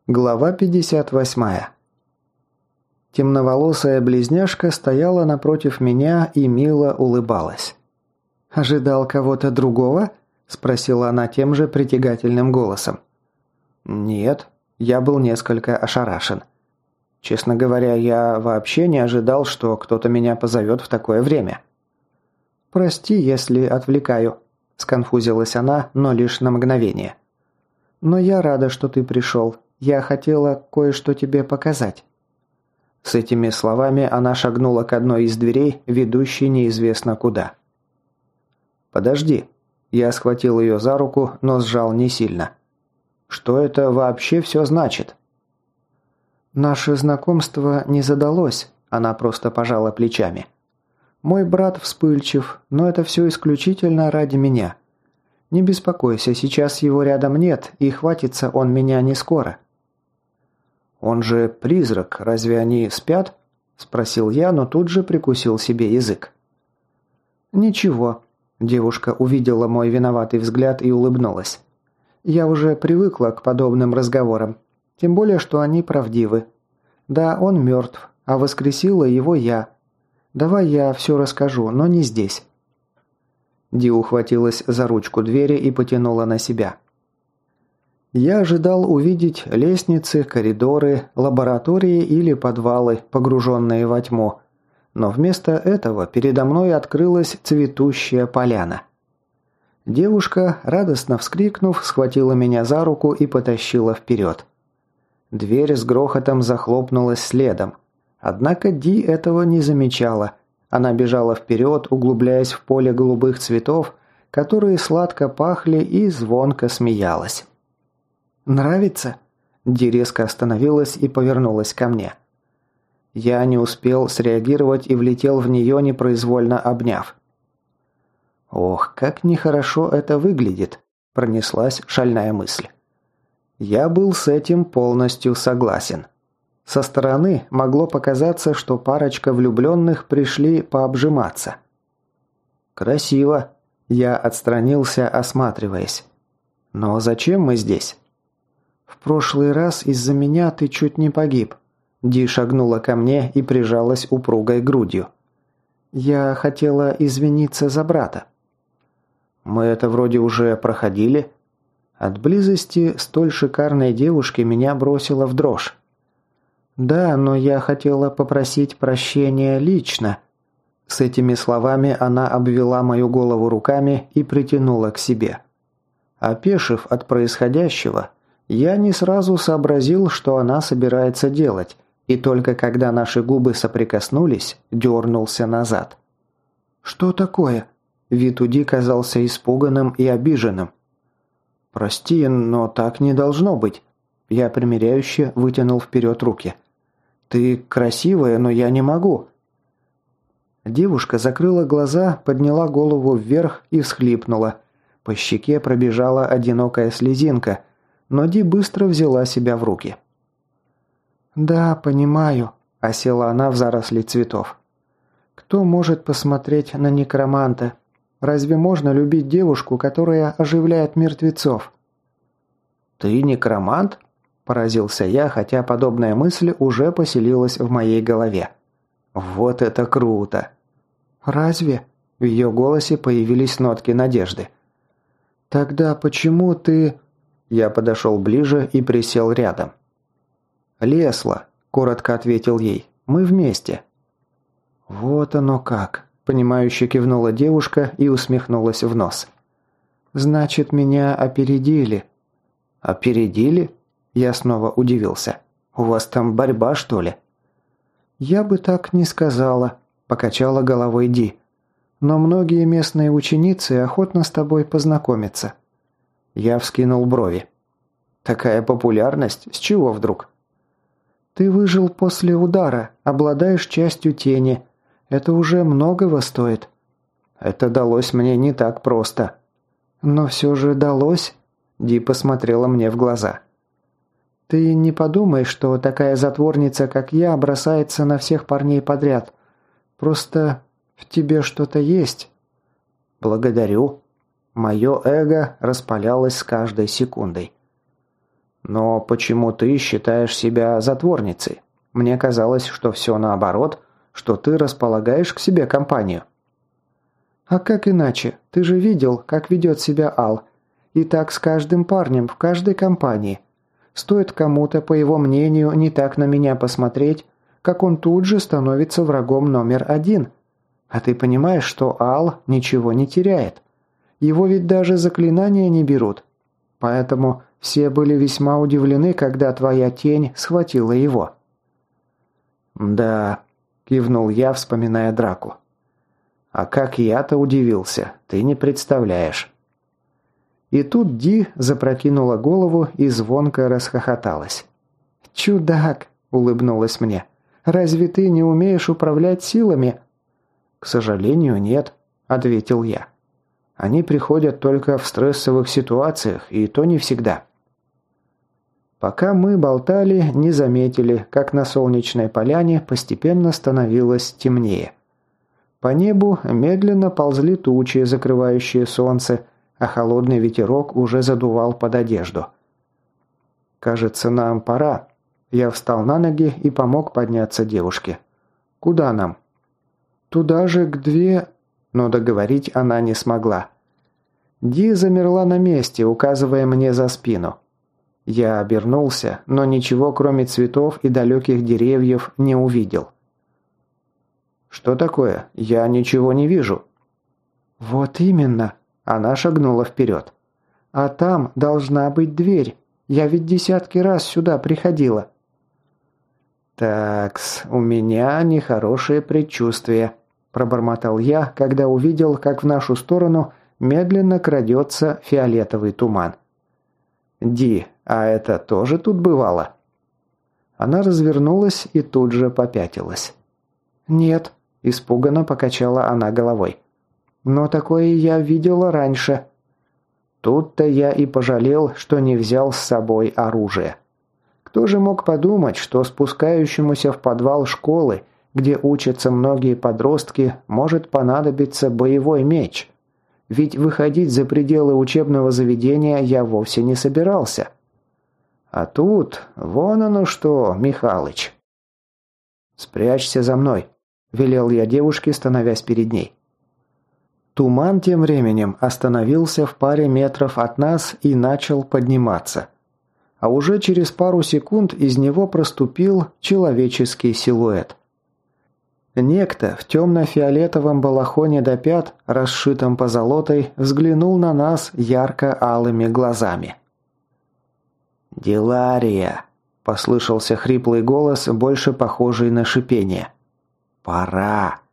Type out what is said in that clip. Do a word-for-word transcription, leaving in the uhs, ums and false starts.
Глава пятьдесят восемь. Темноволосая близняшка стояла напротив меня и мило улыбалась. «Ожидал кого-то другого?» – спросила она тем же притягательным голосом. «Нет», – я был несколько ошарашен. Честно говоря, я вообще не ожидал, что кто-то меня позовет в такое время. «Прости, если отвлекаю», – сконфузилась она, но лишь на мгновение. «Но я рада, что ты пришел. Я хотела кое-что тебе показать». С этими словами она шагнула к одной из дверей, ведущей неизвестно куда. «Подожди». Я схватил ее за руку, но сжал не сильно. «Что это вообще все значит?» «Наше знакомство не задалось», – она просто пожала плечами. «Мой брат вспыльчив, но это все исключительно ради меня. Не беспокойся, сейчас его рядом нет, и хватится он меня не скоро». «Он же призрак, разве они спят?» – спросил я, но тут же прикусил себе язык. «Ничего», – девушка увидела мой виноватый взгляд и улыбнулась. «Я уже привыкла к подобным разговорам, тем более, что они правдивы. Да, он мертв, а воскресила его я. Давай я все расскажу, но не здесь». Ди ухватилась за ручку двери и потянула на себя. Я ожидал увидеть лестницы, коридоры, лаборатории или подвалы, погруженные во тьму. Но вместо этого передо мной открылась цветущая поляна. Девушка, радостно вскрикнув, схватила меня за руку и потащила вперед. Дверь с грохотом захлопнулась следом. Однако Ди этого не замечала. Она бежала вперед, углубляясь в поле голубых цветов, которые сладко пахли, и звонко смеялась. «Нравится?» Ди резко остановилась и повернулась ко мне. Я не успел среагировать и влетел в нее, непроизвольно обняв. «Ох, как нехорошо это выглядит», – пронеслась шальная мысль. Я был с этим полностью согласен. Со стороны могло показаться, что парочка влюбленных пришли пообжиматься. «Красиво», – я отстранился, осматриваясь. «Но зачем мы здесь?» «В прошлый раз из-за меня ты чуть не погиб». Ди шагнула ко мне и прижалась упругой грудью. «Я хотела извиниться за брата». «Мы это вроде уже проходили». От близости столь шикарной девушки меня бросило в дрожь. «Да, но я хотела попросить прощения лично». С этими словами она обвела мою голову руками и притянула к себе. Опешив от происходящего, я не сразу сообразил, что она собирается делать, и только когда наши губы соприкоснулись, дернулся назад. «Что такое?» Вид у Ди казался испуганным и обиженным. «Прости, но так не должно быть». Я примиряюще вытянул вперед руки. «Ты красивая, но я не могу». Девушка закрыла глаза, подняла голову вверх и всхлипнула. По щеке пробежала одинокая слезинка, но Ди быстро взяла себя в руки. «Да, понимаю», – осела она в заросли цветов. «Кто может посмотреть на некроманта? Разве можно любить девушку, которая оживляет мертвецов?» «Ты некромант?» – поразился я, хотя подобная мысль уже поселилась в моей голове. «Вот это круто!» «Разве?» – в ее голосе появились нотки надежды. «Тогда почему ты...» Я подошел ближе и присел рядом. «Лесла», – коротко ответил ей, – «мы вместе». «Вот оно как», – понимающе кивнула девушка и усмехнулась в нос. «Значит, меня опередили». «Опередили?» – я снова удивился. «У вас там борьба, что ли?» «Я бы так не сказала», – покачала головой Ди. «Но многие местные ученицы охотно с тобой познакомятся». Я вскинул брови. «Такая популярность? С чего вдруг?» «Ты выжил после удара, обладаешь частью тени. Это уже многого стоит». «Это далось мне не так просто». «Но все же далось», – Ди посмотрела мне в глаза. «Ты не подумай, что такая затворница, как я, бросается на всех парней подряд. Просто в тебе что-то есть». «Благодарю». Мое эго распалялось с каждой секундой. «Но почему ты считаешь себя затворницей? Мне казалось, что все наоборот, что ты располагаешь к себе компанию». «А как иначе? Ты же видел, как ведет себя Ал. И так с каждым парнем в каждой компании. Стоит кому-то, по его мнению, не так на меня посмотреть, как он тут же становится врагом номер один. А ты понимаешь, что Ал ничего не теряет? Его ведь даже заклинания не берут. Поэтому все были весьма удивлены, когда твоя тень схватила его». «Да», – кивнул я, вспоминая драку. «А как я-то удивился, ты не представляешь». И тут Ди запрокинула голову и звонко расхохоталась. «Чудак!» – улыбнулась мне. «Разве ты не умеешь управлять силами?» «К сожалению, нет», – ответил я. «Они приходят только в стрессовых ситуациях, и то не всегда». Пока мы болтали, не заметили, как на солнечной поляне постепенно становилось темнее. По небу медленно ползли тучи, закрывающие солнце, а холодный ветерок уже задувал под одежду. «Кажется, нам пора». Я встал на ноги и помог подняться девушке. «Куда нам?» «Туда же, к две...» Но договорить она не смогла. Ди замерла на месте, указывая мне за спину. Я обернулся, но ничего, кроме цветов и далеких деревьев, не увидел. «Что такое? Я ничего не вижу». «Вот именно!» Она шагнула вперед. «А там должна быть дверь. Я ведь десятки раз сюда приходила». «Такс, у меня нехорошее предчувствие», – пробормотал я, когда увидел, как в нашу сторону медленно крадется фиолетовый туман. «Ди, а это тоже тут бывало?» Она развернулась и тут же попятилась. «Нет», – испуганно покачала она головой. «Но такое я видела раньше». Тут-то я и пожалел, что не взял с собой оружие. Кто же мог подумать, что спускающемуся в подвал школы, где учатся многие подростки, может понадобиться боевой меч? Ведь выходить за пределы учебного заведения я вовсе не собирался. А тут, вон оно что, Михалыч. «Спрячься за мной», – велел я девушке, становясь перед ней. Туман тем временем остановился в паре метров от нас и начал подниматься. А уже через пару секунд из него проступил человеческий силуэт. Некто в темно-фиолетовом балахоне до пят, расшитом позолотой, взглянул на нас ярко-алыми глазами. «Дилария!» – послышался хриплый голос, больше похожий на шипение. «Пора!»